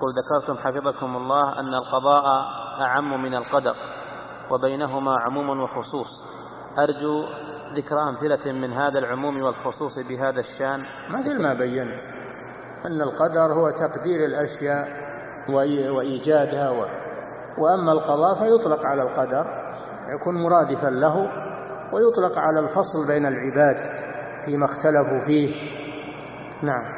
يقول ذكرتم حفظكم الله أن القضاء أعم من القدر وبينهما عموم وخصوص، أرجو ذكر أمثلة من هذا العموم والخصوص بهذا الشان. مثل ما بينت أن القدر هو تقدير الأشياء وإيجادها، وأما القضاء فيطلق على القدر يكون مرادفا له، ويطلق على الفصل بين العباد فيما اختلفوا فيه. نعم.